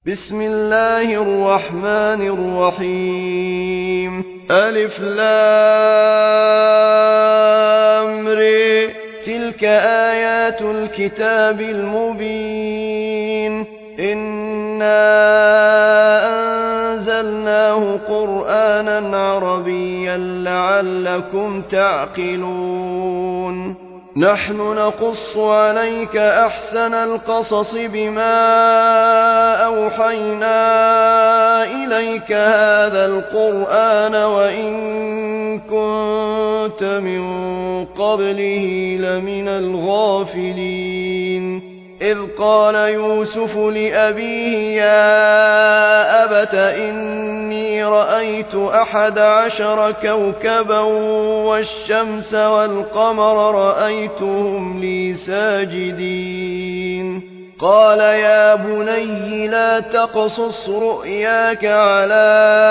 بسم الله الرحمن الرحيم ألف لام ر تلك آيات الكتاب المبين إنا أنزلناه قرآنا عربيا لعلكم تعقلون نحن نقص عليك أحسن القصص بما أوحينا إليك هذا القرآن وإن كنت من قبله لمن الغافلين إذ قال يوسف لأبيه يا أبت إني رأيت 11 كوكبا والشمس والقمر رأيتهم لي ساجدين قال يا بني لا تقصص رؤياك على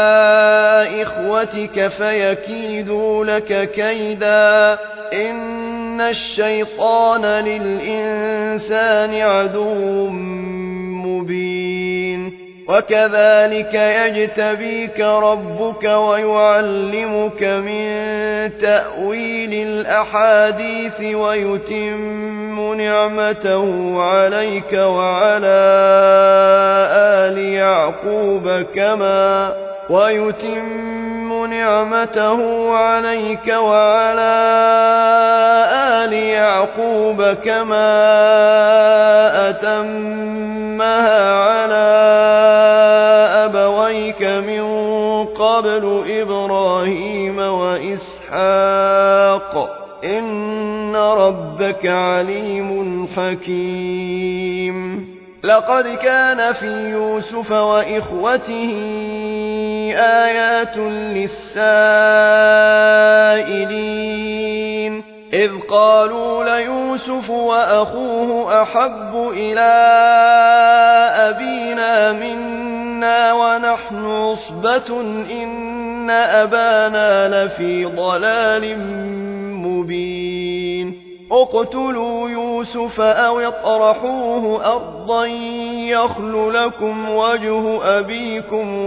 إخوتك فيكيدوا لك كيدا إن الشيطان للإنسان عدو مبين وكذلك يجتبيك ربك ويعلمك من تأويل الأحاديث ويتم نعمته عليك وعلى آل يعقوب كما أتمها على أبويك من قبل إبراهيم وإسحاق إن ربك عليم حكيم لقد كان في يوسف وإخوته آيات للسائلين إذ قالوا ليوسف وأخوه أحب إلى أبينا منا ونحن عصبة إن أبانا لفي ضلال مبين اقتلوا يوسف أو اطرحوه أرضا يخل لكم وجه أبيكم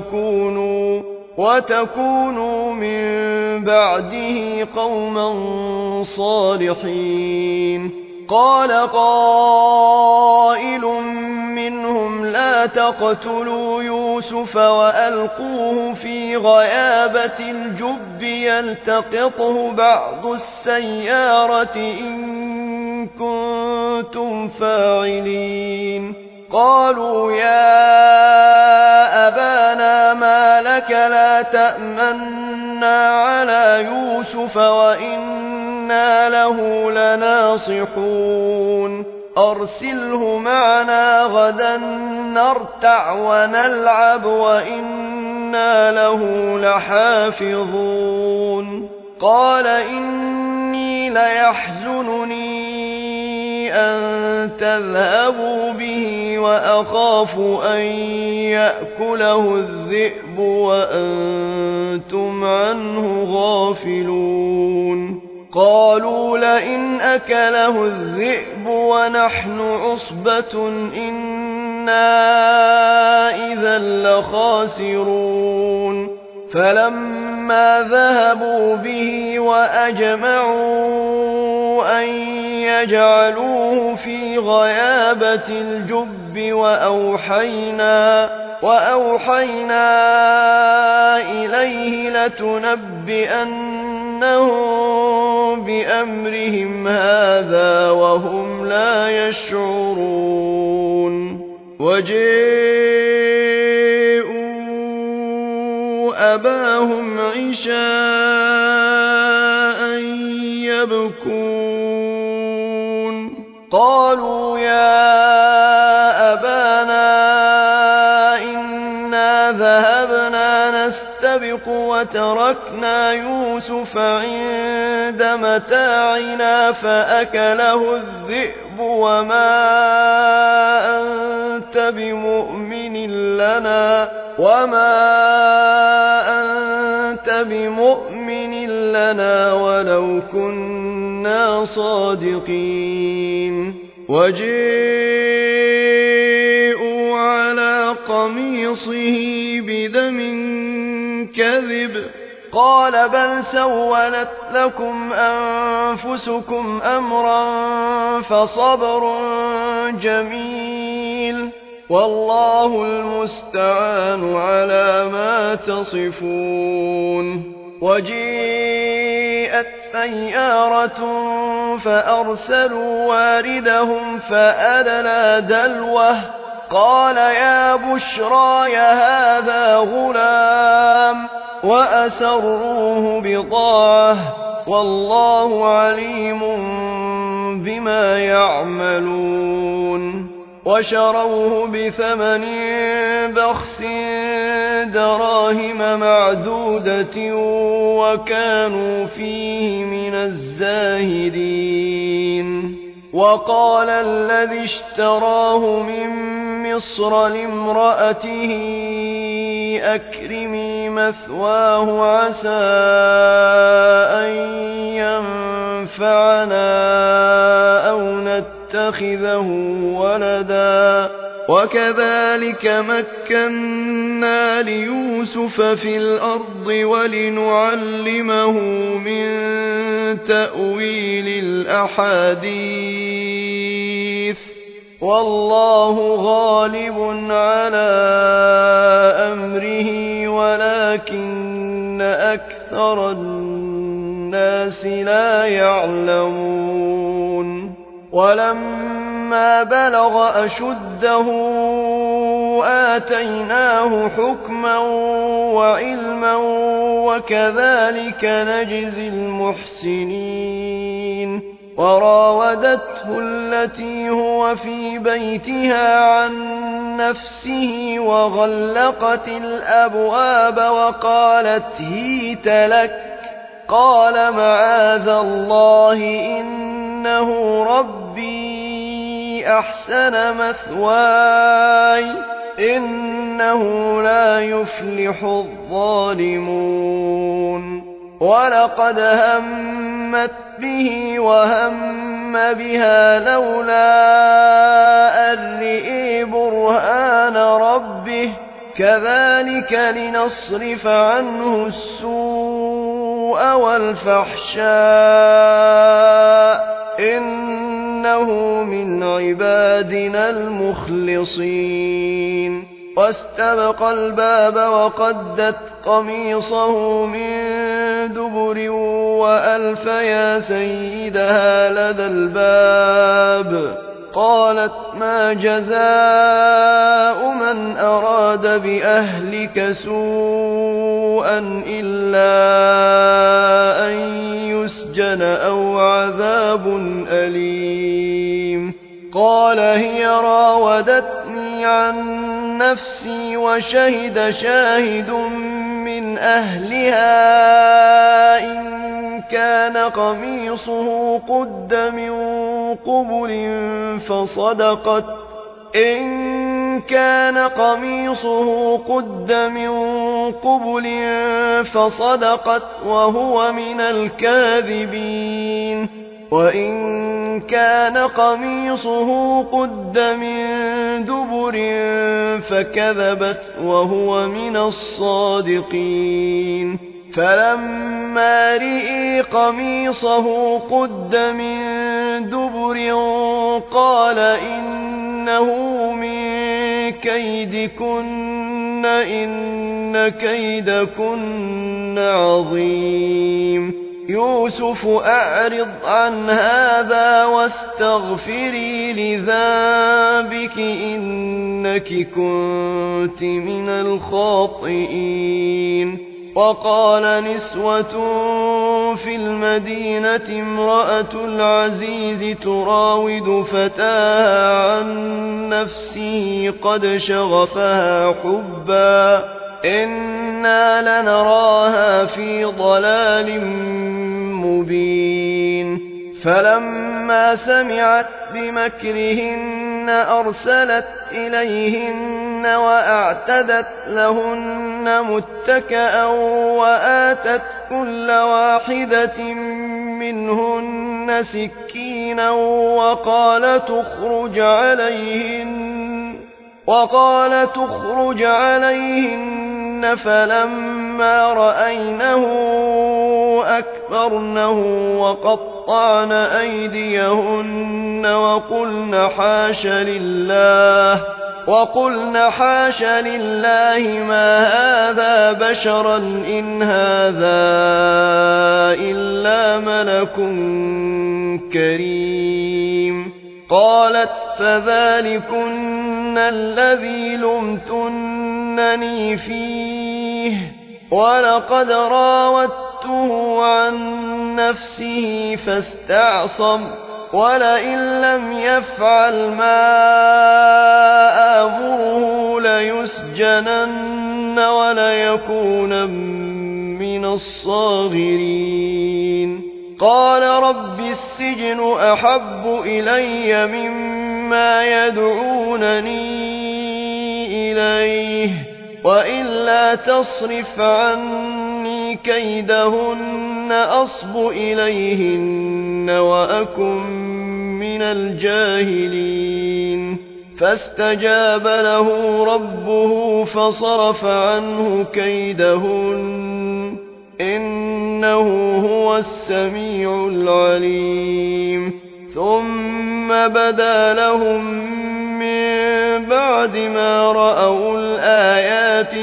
وتكونوا من بعده قوما صالحين قال قائل منهم لا تقتلوا يوسف وألقوه في غيابة الجب يلتقطه بعض السيارة إن كنتم فاعلين قالوا يا أبانا ما لك لا تأمنا على يوسف وإنا له لناصحون أرسله معنا غدا نرتع ونلعب وإنا له لحافظون قال إني ليحزنني أن تذهبوا به وأخاف أن يأكله الذئب وأنتم عنه غافلون قالوا لئن أكله الذئب ونحن عصبة إنا إذا لخاسرون فلما ذهبوا به وأجمعوا أن يجعلوه في غيابة الجب وأوحينا إليه لتنبئنهم بأمرهم هذا وهم لا يشعرون وجاءوا أباهم عشاء يبكون قالوا يا أبانا إنا ذهبنا نستبق وتركنا يوسف عند متاعنا فأكله الذئب وما أنت بمؤمن لنا ولو كنا صادقين وجاءوا على قميصه بدم كذب قال بل سولت لكم أنفسكم أمرا فصبر جميل والله المستعان على ما تصفون. وجيءت سيارة فأرسلوا واردهم فأدلى دلوه قال يا بشرى هذا غلام وأسروه بضاعة والله عليم بما يعملون. وشروه بثمن بخس دراهم معدودة وكانوا فيه من الزاهدين. وقال الذي اشتراه من مصر لامرأته أكرمي مثواه عسى أن ينفعنا أو نتخذه ولدا وكذلك مكنا ليوسف في الأرض ولنعلمه من تأويل الأحاديث والله غالب على أمره ولكن أكثر الناس لا يعلمون. ولما بلغ أشده آتيناه حكما وعلما وكذلك نجزي المحسنين. وراودته التي هو في بيتها عن نفسه وغلقت الأبواب وقالت هيت لك قال معاذ الله إنه ربي أحسن مثواي إنه لا يفلح الظالمون. ولقد همت به وهم بها لولا أن رئي برهان ربه كذلك لنصرف عنه السوء والفحشاء إنه من عبادنا المخلصين. واستبق الباب وقدت قميصه من دبر وألف يا سيدها لدى الباب قالت ما جزاء من أراد بأهلك سوءا إلا أن يسجن أو عذاب أليم. قال هي راودتني عن نفسي وشهد شاهد من أهلها إن كان قميصه قد من قبل فصدقت وهو من الكاذبين وإن كان قميصه قد من دبر فكذبت وهو من الصادقين. فلما رئي قميصه قد من دبر قال إنه من كيدكن إن كيدكن عظيم. يوسف أعرض عن هذا واستغفري لذنبك إنك كنت من الخاطئين. وقال نسوة في المدينة امرأة العزيز تراود فتاها عن نفسه قد شغفها حبا إنا لنراها في ضلال مبين. فلما سمعت بمكرهن أرسلت إليهن وأعتدت لهن متكأ وآتت كل واحدة منهن سكينا وقالت اخرج عليهن وقال تخرج عليهن فلما رأينه أكبرنه وقطعن أيديهن وقلن حاش لله ما هذا بشرا إن هذا إلا ملك كريم. قالت فذلكن الذي لمتنني فيه ولقد راودته عن نفسه فاستعصم ولئن لم يفعل ما آمره ليسجنن وليكون من الصاغرين. قال رب السجن أحب إلي مما يدعونني إليه وإلا تصرف عني كيدهن أصب إليهن وأكن من الجاهلين. فاستجاب له ربه فصرف عنه كيدهن إنه هو السميع العليم. ثم بدا لهم من بعد ما رأوا الآيات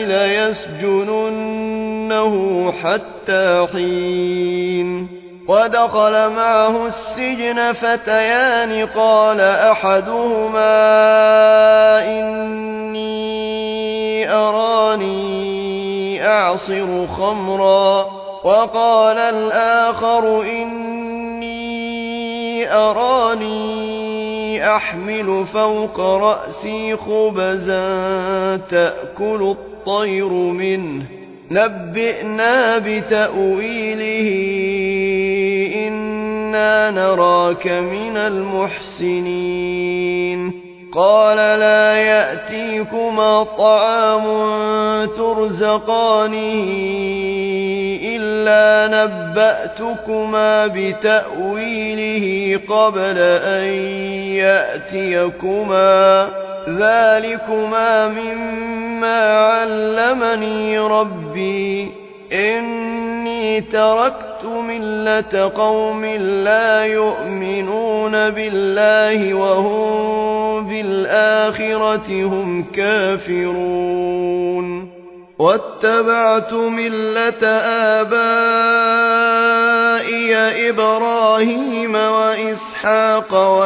ليسجننه حتى حين. ودخل معه السجن فتيان قال أحدهما إني أراني أعصر خمرا وقال الآخر إني أراني أحمل فوق رأسي خبزا تأكل الطير منه نبئنا بتأويله إنا نراك من المحسنين. قال لا يأتيكما طعام ترزقانه إلا نبأتكما بتأويله قبل أن يأتيكما ذلكما مما علمني ربي إني تركت ملة قوم لا يؤمنون بالله وهم بالآخرة هم كافرون. واتبعت ملة آبائي إبراهيم وإسحاق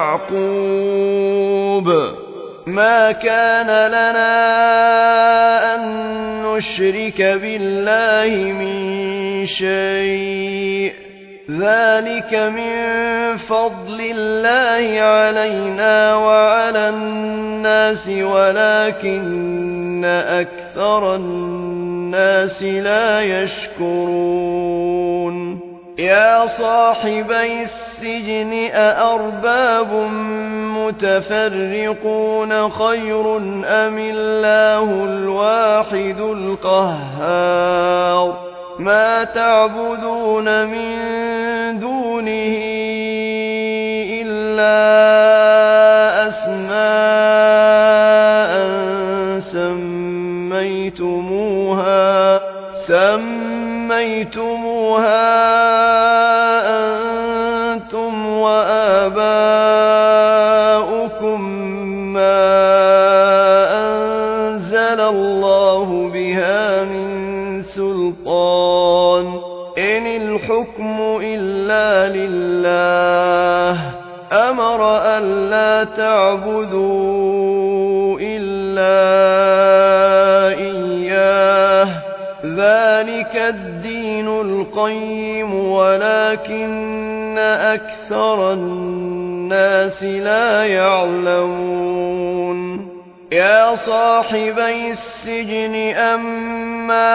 ويعقوب ما كان لنا أن نشرك بالله من شيء ذلك من فضل الله علينا وعلى الناس ولكن أكثر الناس لا يشكرون. يا صاحبي السجن أأرباب متفرقون خير أم الله الواحد القهار. ما تعبدون من دونه إلا أسماء سميتموها أنتم وآباؤكم ما أنزل الله بها من سلطان إن الحكم إلا لله أمر ألا تعبدوا إلا إياه ذلك الدين القيم ولكن أكثر الناس لا يعلمون. يا صاحبي السجن أما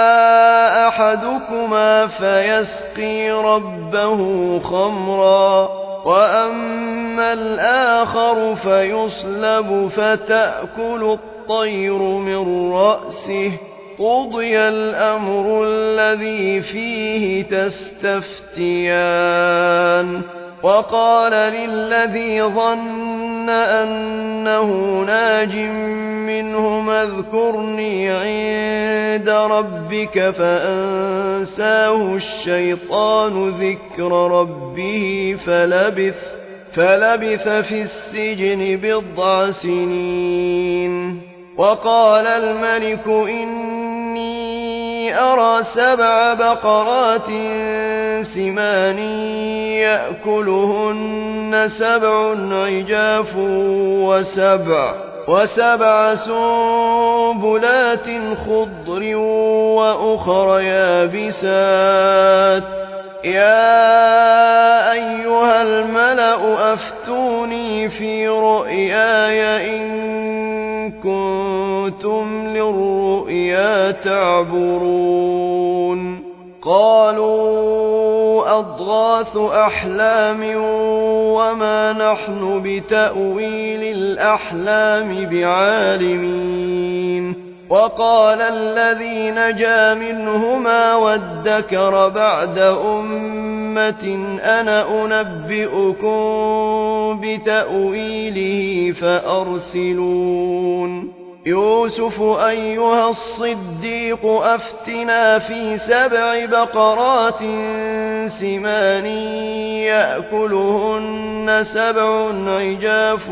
أحدكما فيسقي ربه خمرا وأما الآخر فيصلب فتأكل الطير من رأسه قضي الأمر الذي فيه تستفتيان. وقال للذي ظن أنه ناج منهما اذكرني عند ربك فأنساه الشيطان ذكر ربه فلبث في السجن 9 سنين. وقال الملك إني أرى 7 بقرات سمان يأكلهن 7 عجاف و7 سنبلات خضر وأخر يابسات. يا أيها الملأ أفتوني في رؤياي إن كنتم للرؤيا تعبرون. قالوا أضغاث أحلام وما نحن بتأويل الأحلام بعالمين. وقال الذي نجا منهما وادكر بعد أمة أنا أنبئكم بتأويله فأرسلون. يوسف أيها الصديق أفتنا في 7 بقرات سمان يأكلهن 7 عجاف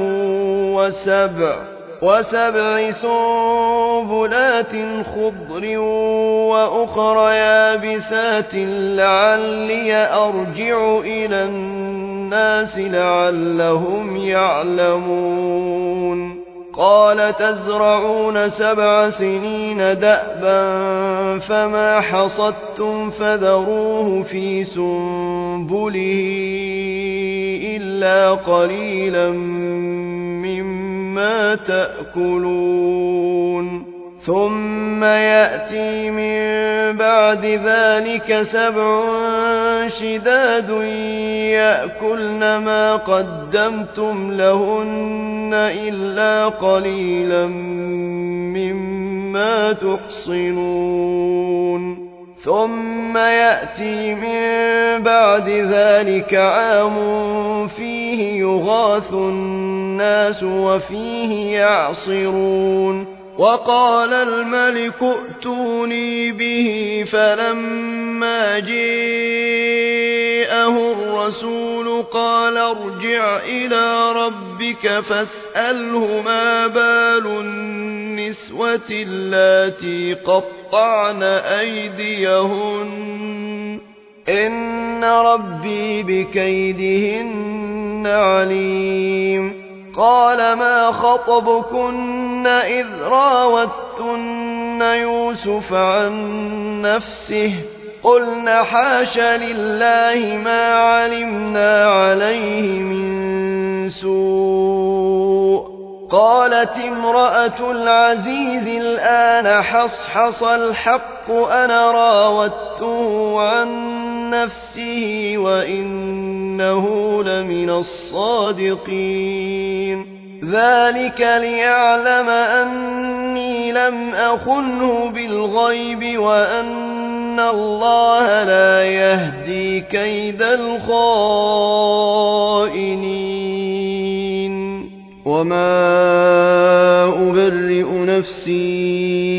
و7 سنبلات خضر وأخر يابسات لعلي أرجع إلى الناس لعلهم يعلمون. قال تزرعون 7 سنين دأبا فما حصدتم فذروه في سنبله إلا قليلا مما تأكلون. ثم يأتي من بعد ذلك 7 شداد يأكلن ما قدمتم لهن إلا قليلا مما تحصنون. ثم يأتي من بعد ذلك عام فيه يغاث الناس وفيه يعصرون. وقال الملك ائتوني به فلما جاءه الرسول قال ارجع إلى ربك فاسأله ما بال النسوة اللاتي قطعن أيديهن إن ربي بكيدهن عليم. قال ما خطبكن إذ راوتن يوسف عن نفسه قلنا حاش لله ما علمنا عليه من سوء. قالت امرأة العزيز الآن حصحص الحق أنا راودته عن نفسه وإنه لمن الصادقين. ذلك ليعلم أني لم أخنه بالغيب وأن الله لا يهدي كيد الخائنين. وما أبرئ نفسي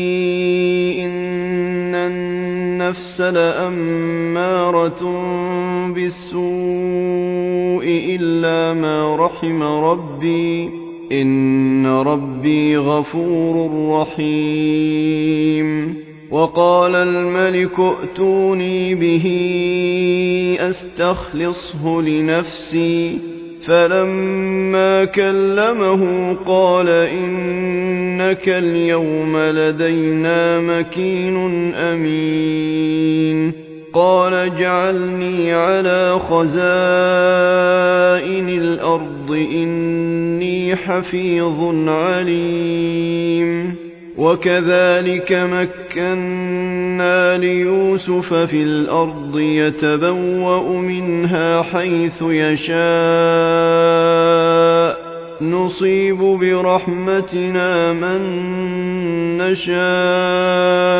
إن النفس لأمارة بالسوء إلا ما رحم ربي إن ربي غفور رحيم. وقال الملك ائتوني به أستخلصه لنفسي فلما كلمه قال إنك اليوم لدينا مكين أمين. قال اجعلني على خزائن الأرض إني حفيظ عليم. وكذلك مكنا ليوسف في الأرض يتبوأ منها حيث يشاء نصيب برحمتنا من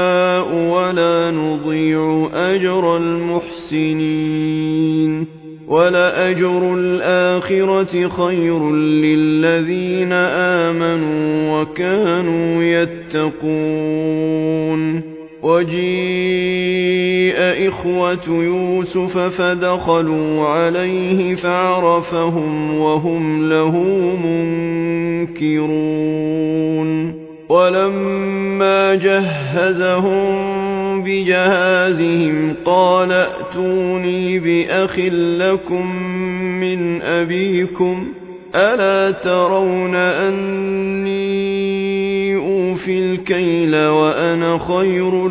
نشاء ولا نضيع أجر المحسنين. وَلَأَجْرُ الْآخِرَةِ خَيْرٌ لِّلَّذِينَ آمَنُوا وَكَانُوا يَتَّقُونَ وَجِيءَ إِخْوَةُ يُوسُفَ فَدَخَلُوا عَلَيْهِ فَعَرَفَهُمْ وَهُمْ لَهُ مُنكِرُونَ وَلَمَّا جَهَّزَهُم بِجَهَازِهِمْ قَالَ ائْتُونِي بِأَخٍ لَّكُم مِّنْ أَبِيكُمْ أَلَا تَرَوْنَ أَنِّي أُوفِي الْكَيْلَ وَأَنَا خَيْرُ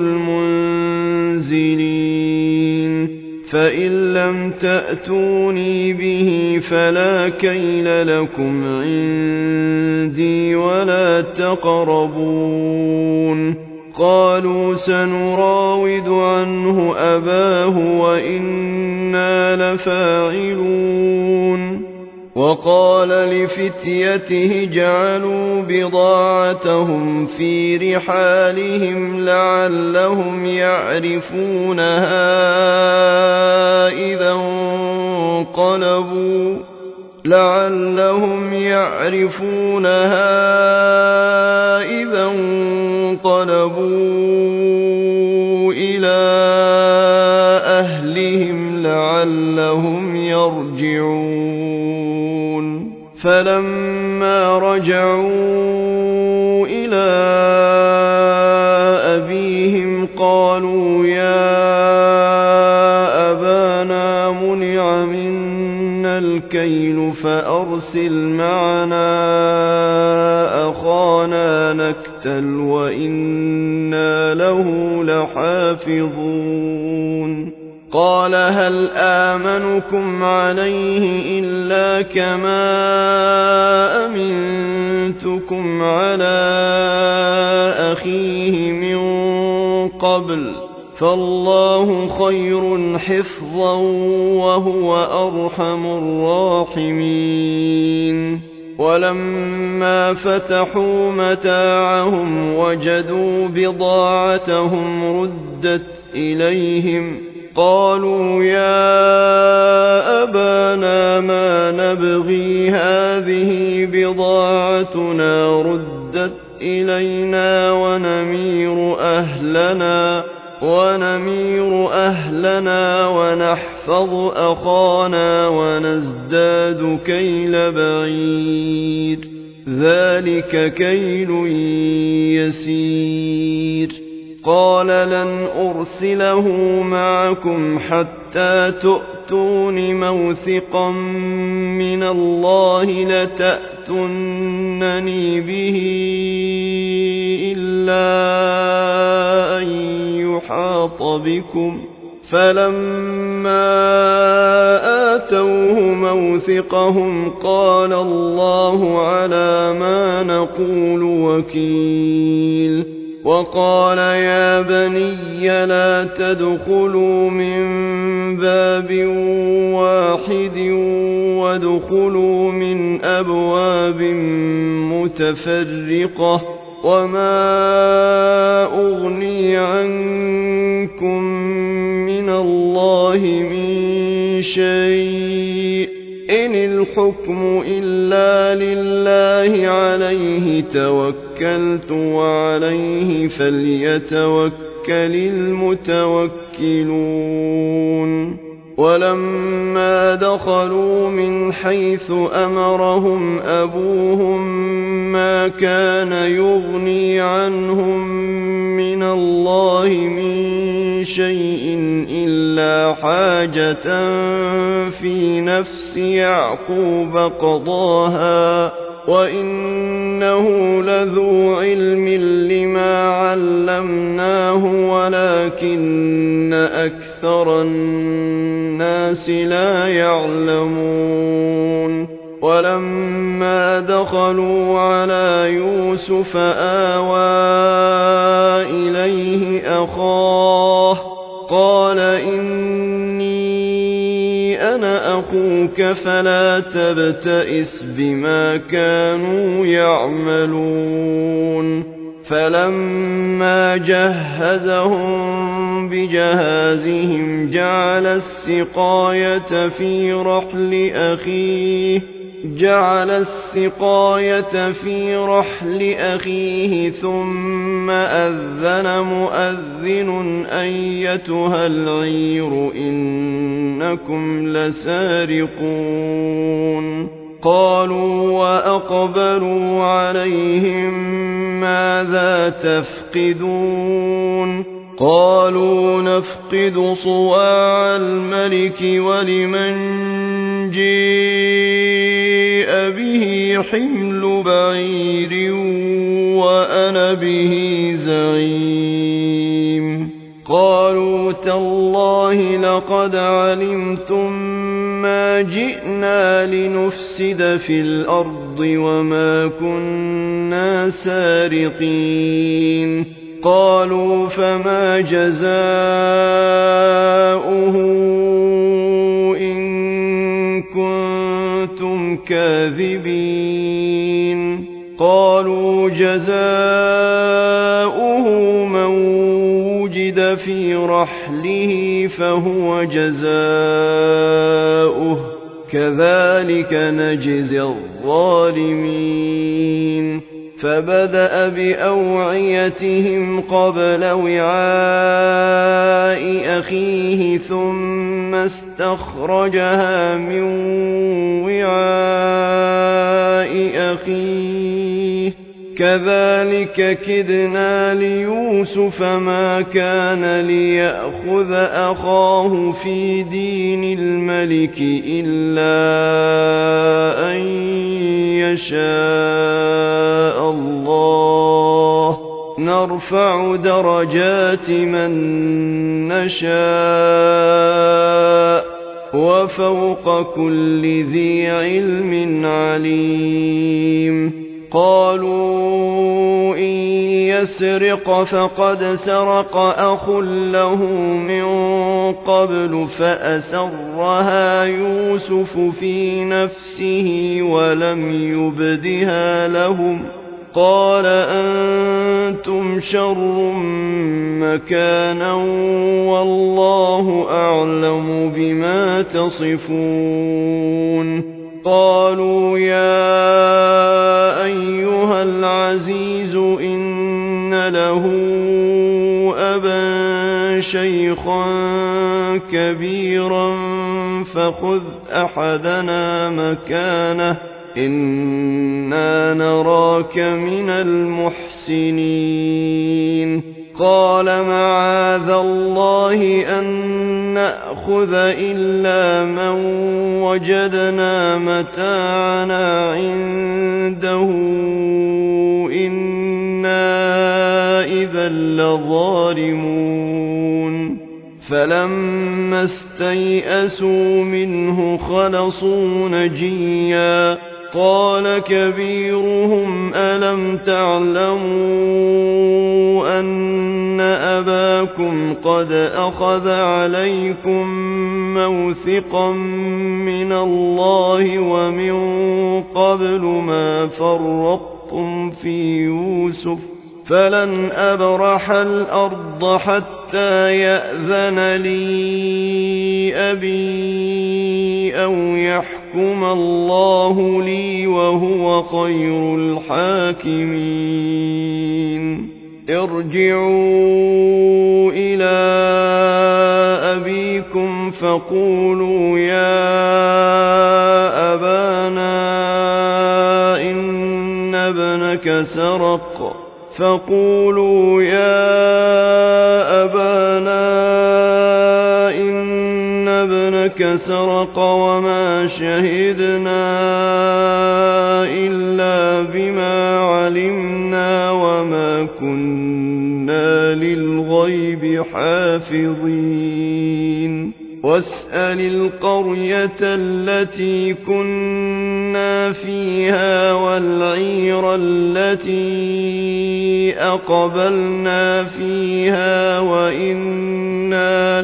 الْمُنزِلِينَ فَإِن لَّمْ تَأْتُونِي بِهِ فَلَا كَيْلَ لَكُمْ عِندِي وَلَا تَقْرَبُونِ قَالُوا سَنُرَاوِدُ عَنْهُ أَبَاهُ وَإِنَّا لَفَاعِلُونَ وَقَالَ لِفِتْيَتِهِ اجْعَلُوا بِضَاعَتَهُمْ فِي رِحَالِهِمْ لَعَلَّهُمْ يَعْرِفُونَهَا إِذَا انقَلَبُوا إِلَىٰ أَهْلِهِمْ لَعَلَّهُمْ يَرْجِعُونَ فَلَمَّا رَجَعُوا إِلَىٰ أَبِيهِمْ قَالُوا يَا أَبَانَا مُنِعَ مِنَّا الْكَيْلُ فَأَرْسِلْ مَعَنَا أَخَانَا نَكْتَلْ وَإِنَّا لَهُ لَحَافِظُونَ قَالَ هَلْ آمَنُكُمْ عَلَيْهِ إِلَّا كَمَا أَمِنتُكُمْ عَلَىٰ أَخِيهِ مِن قَبْلُ فَاللَّهُ خَيْرٌ حِفْظًا وَهُوَ أَرْحَمُ الرَّاحِمِينَ وَلَمَّا فَتَحُوا مَتَاعَهُمْ وَجَدُوا بِضَاعَتَهُمْ رُدَّتْ إِلَيْهِمْ قَالُوا يَا أَبَانَا مَا نَبْغِي هَٰذِهِ بِضَاعَتُنَا رُدَّتْ إِلَيْنَا وَنَمِيرُ أَهْلَنَا وَنَحْفَظُ أَخَانَا وَنَزْدَادُ كَيْلَ بَعِيرٍ ذَٰلِكَ كَيْلٌ يَسِيرٌ قَالَ لَنْ أُرْسِلَهُ مَعَكُمْ حَتَّىٰ تُؤْتُونِ مَوْثِقًا مِّنَ اللَّهِ لَتَأْتُنَّنِي بِهِ إِلَّا أَن يُحَاطَ بِكُمْ فَلَمَّا آتَوْهُ مَوْثِقَهُمْ قَالَ اللَّهُ عَلَىٰ مَا نَقُولُ وَكِيلٌ وَقَالَ يَا بَنِيَّ لَا تَدْخُلُوا مِن بَابٍ وَاحِدٍ وَادْخُلُوا مِنْ أَبْوَابٍ مُّتَفَرِّقَةٍ وَمَا أُغْنِي عَنكُم مِّنَ اللَّهِ مِن شَيْءٍ إِنِ الْحُكْمُ إِلَّا لِلَّهِ عَلَيْهِ تَوَكَّلْتُ وَعَلَيْهِ فَلْيَتَوَكَّلِ الْمُتَوَكِّلُونَ وَلَمَّا دَخَلُوا مِنْ حَيْثُ أَمَرَهُمْ أَبُوهُم مَّا كَانَ يُغْنِي عَنْهُم مِّنَ اللَّهِ مِن شَيْءٍ إِلَّا حَاجَةً فِي نَفْسِ يَعْقُوبَ قَضَاهَا وَإِنَّهُ لَذُو عِلْمٍ لِّمَا عَلَّمْنَاهُ وَلَٰكِنَّ أَكْثَرَ النَّاسِ لَا يَعْلَمُونَ وَلَمَّا دَخَلُوا عَلَىٰ يُوسُفَ آوَىٰ إِلَيْهِ أَخَاهُ قَالَ إِنِّي أَنَا أَخُوكَ فَلَا تَبْتَئِسْ بِمَا كَانُوا يَعْمَلُونَ فلما جهزهم بجهازهم جعل السقاية في رحل أخيه ثم أذن مؤذن أيتها العير إنكم لسارقون قالوا وأقبلوا عليهم ماذا تفقدون قالوا نفقد صواع الملك ولمن جيء به حمل بعير وأنا به زعيم قالوا تالله لقد علمتم ما جئنا لنفسد في الأرض وما كنا سارقين قالوا فما جزاؤه إن كنتم كاذبين قالوا جزاؤه من وجد في رحله فهو جزاؤه كذلك نجزي الظالمين فبدأ بأوعيتهم قبل وعاء أخيه ثم استخرجها من وعاء أخيه كذلك كدنا ليوسف ما كان ليأخذ أخاه في دين الملك إلا أن يشاء الله نرفع درجات من نشاء وفوق كل ذي علم عليم قالوا إن يسرق فقد سرق أخ له من قبل فأسرها يوسف في نفسه ولم يبدها لهم قال أنتم شر مكانا والله أعلم بما تصفون قالوا يا أيها العزيز إن له أبا شيخا كبيرا فخذ أحدنا مكانه إنا نراك من المحسنين قال معاذ الله أن نأخذ إلا من وجدنا متاعنا عنده إنا إذا لظالمون فلما استيئسوا منه خلصوا نجيا قال كبيرهم ألم تعلموا أن أباكم قد أخذ عليكم موثقا من الله ومن قبل ما فرطتم في يوسف فلن أبرح الأرض حتى يأذن لي أبي أو يحكم الله لي وهو خير الحاكمين ارجعوا إلى أبيكم فقولوا يا أبانا إن ابنك سرق وما شهدنا إلا بما علمنا وما كنا للغيب حافظين واسأل القرية التي كنا فيها والعير التي أقبلنا فيها وإنا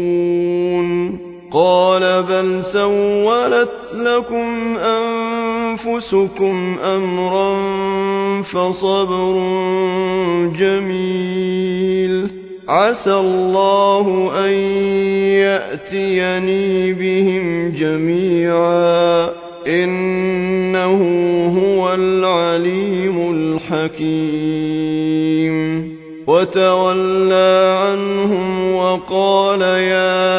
لصادقون قال بل سولت لكم أنفسكم أمرا فصبر جميل عسى الله أن يأتيني بهم جميعا إنه هو العليم الحكيم وتولى عنهم وقال يا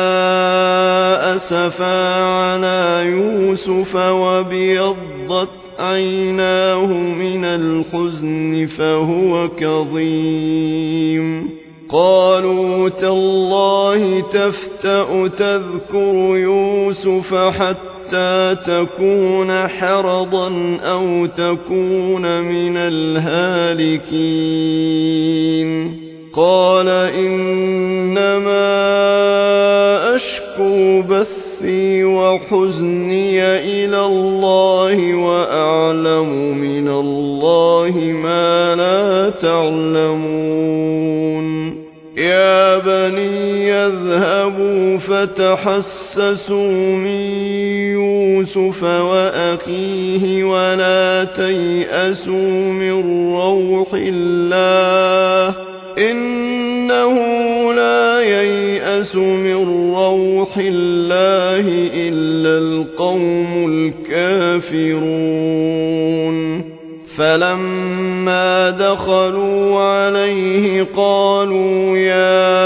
أسفا على يوسف وابيضت عيناه من الحزن فهو كظيم قالوا تالله تفتأ تذكر يوسف حتى تكون حرضا أو تكون من الهالكين قال إنما أشكو بثي وحزني إلى الله وأعلم من الله ما لا تعلمون يا بني اذهبوا فتحسسوا من يوسف وأخيه ولا تيأسوا من روح الله إنه لا ييأس من روح الله إلا القوم الكافرون فلما دخلوا عليه قالوا يا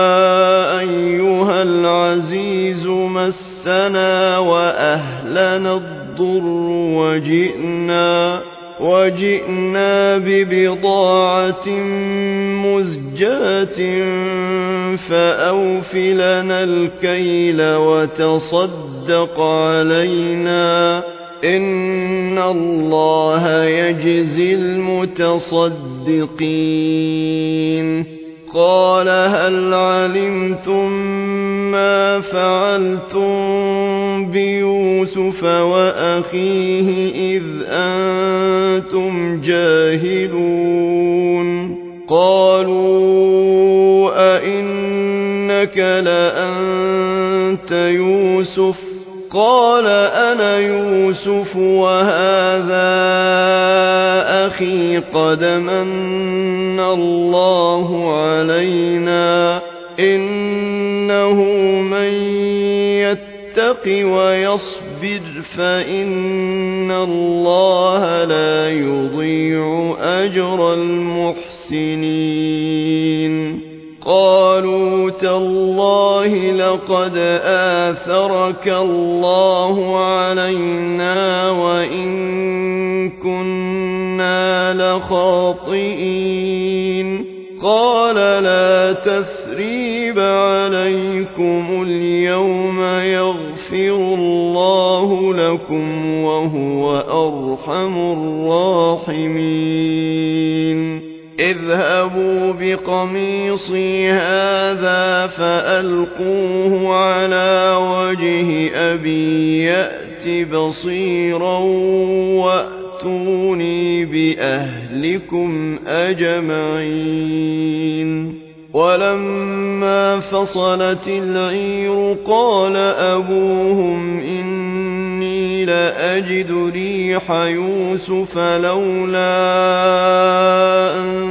أيها العزيز مسنا وأهلنا الضر وجئنا ببضاعة مزجاة فأوف لنا الكيل وتصدق علينا إن الله يجزي المتصدقين قال هل علمتم ما فعلتم بيوسف وأخيه إذ أنتم جاهلون قالوا أئنك لأنت يوسف قال أنا يوسف وهذا أخي قد من الله علينا إنه من يتق ويصبر فإن الله لا يضيع أجر المحسنين قالوا تالله لقد آثرك الله علينا وإن كنا لخاطئين قال لا تثريب عليكم اليوم يغفر الله لكم وهو أرحم الراحمين اذهبوا بقميصي هذا فألقوه على وجه أبي يأت بصيرا وأتوني بأهلكم أجمعين ولما فصلت العير قال أبوهم إني لأجد ريح يوسف لولا أن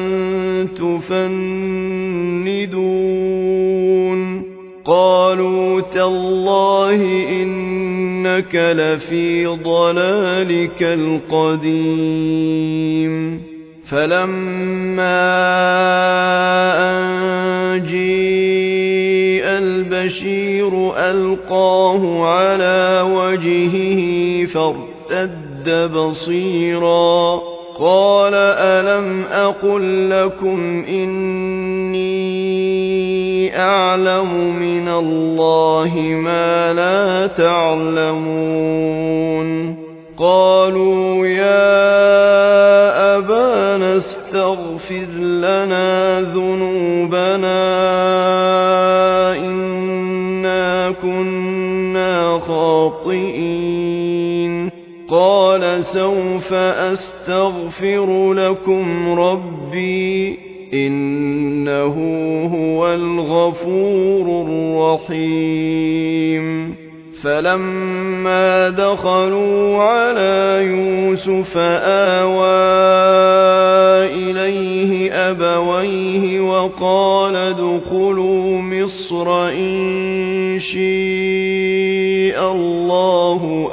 تفندون قالوا تالله إنك لفي ضلالك القديم فلما أن جيء البشير ألقاه على وجهه فارتد بصيرا قال ألم أقل لكم إني أعلم من الله ما لا تعلمون قالوا يا أبانا استغفر لنا ذنوبنا إنا كنا خاطئين قال سوف أستغفر لكم ربي إنه هو الغفور الرحيم فلما دخلوا على يوسف آوى إليه أبويه وقال ادخلوا مصر إن شاء الله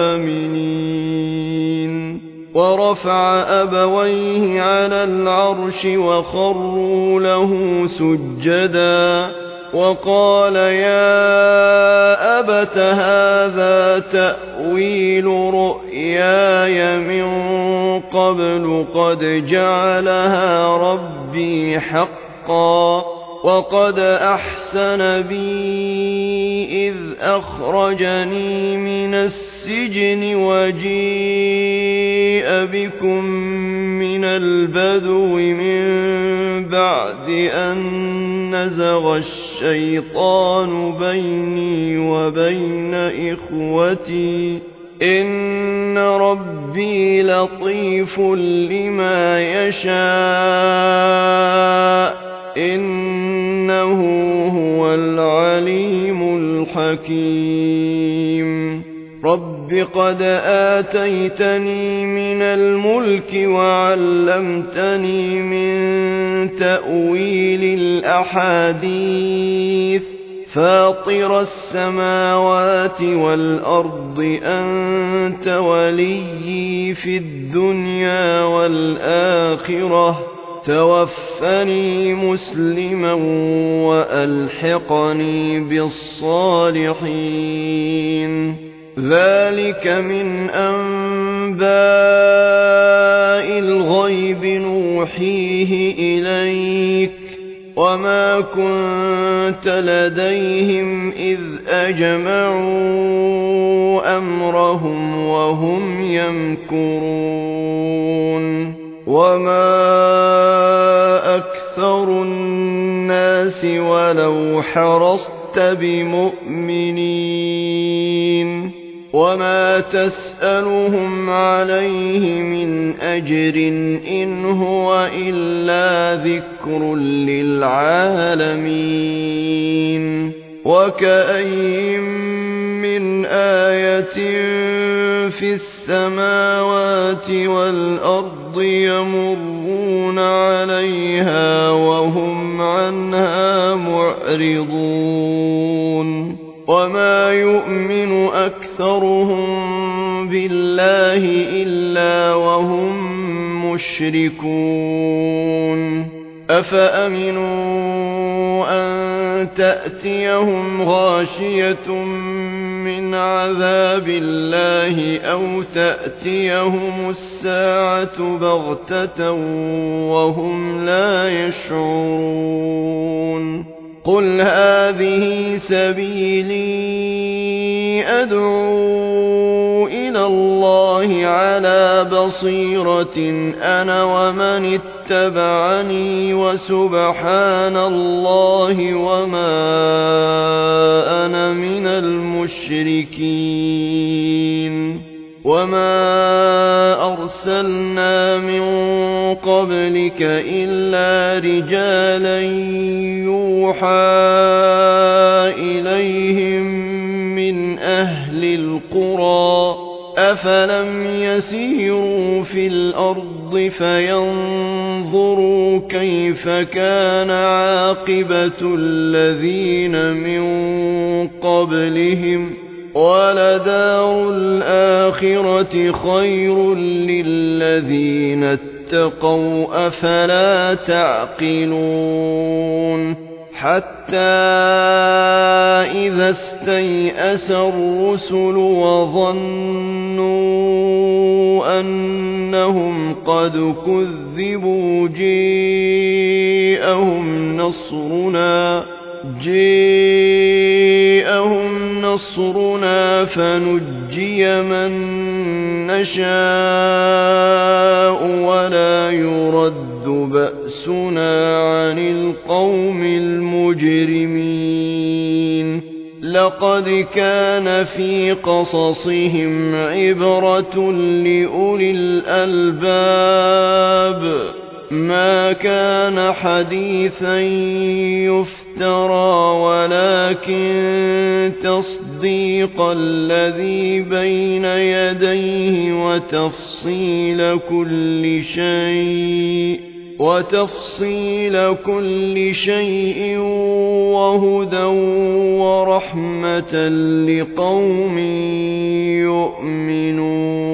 آمنين ورفع أبويه على العرش وخروا له سجدا وقال يا أبت هذا تأويل رؤياي من قبل قد جعلها ربي حقا وقد أحسن بي إذ أخرجني من السجن وجيء بكم من البدو من بعد أن نزغ الشيطان بيني وبين إخوتي إن ربي لطيف لما يشاء إنه هو العليم الحكيم رب قد آتيتني من الملك وعلمتني من تأويل الأحاديث فاطر السماوات والأرض أنت وليي في الدنيا والآخرة توفني مسلما وألحقني بالصالحين ذلك من أنباء الغيب نوحيه إليك وما كنت لديهم إذ أجمعوا أمرهم وهم يمكرون وما أكثر الناس ولو حرصت بمؤمنين وما تسألهم عليه من أجر إن هو إلا ذكر للعالمين وكأين من آية في السماوات والأرض يمرون عليها وهم عنها معرضون وما يؤمن أكثرهم بالله إلا وهم مشركون أفأمنوا أن تأتيهم غاشية من عذاب الله أو تأتيهم الساعة بغتة وهم لا يشعرون قل هذه سبيلي أدعو إلى الله على بصيرة أنا ومن اتبعني وسبحان الله وما أنا من المشركين وما أرسلنا من قبلك إلا رجالا يوحى إليهم من أهل القرى أفلم يسيروا في الأرض فينظروا كيف كان عاقبة الذين من قبلهم ولدار الآخرة خير للذين اتقوا أفلا تعقلون حتى إذا استيأس الرسل وظنوا أنهم قد كذبوا جاءهم نصرنا فنجي من نشاء ولا يرد بأسنا عن القوم المجرمين لقد كان في قصصهم عبرة لأولي الألباب ما كان حديثا يفترى ولكن تصديق الذي بين يديه وتفصيل كل شيء وهدى ورحمة لقوم يؤمنون.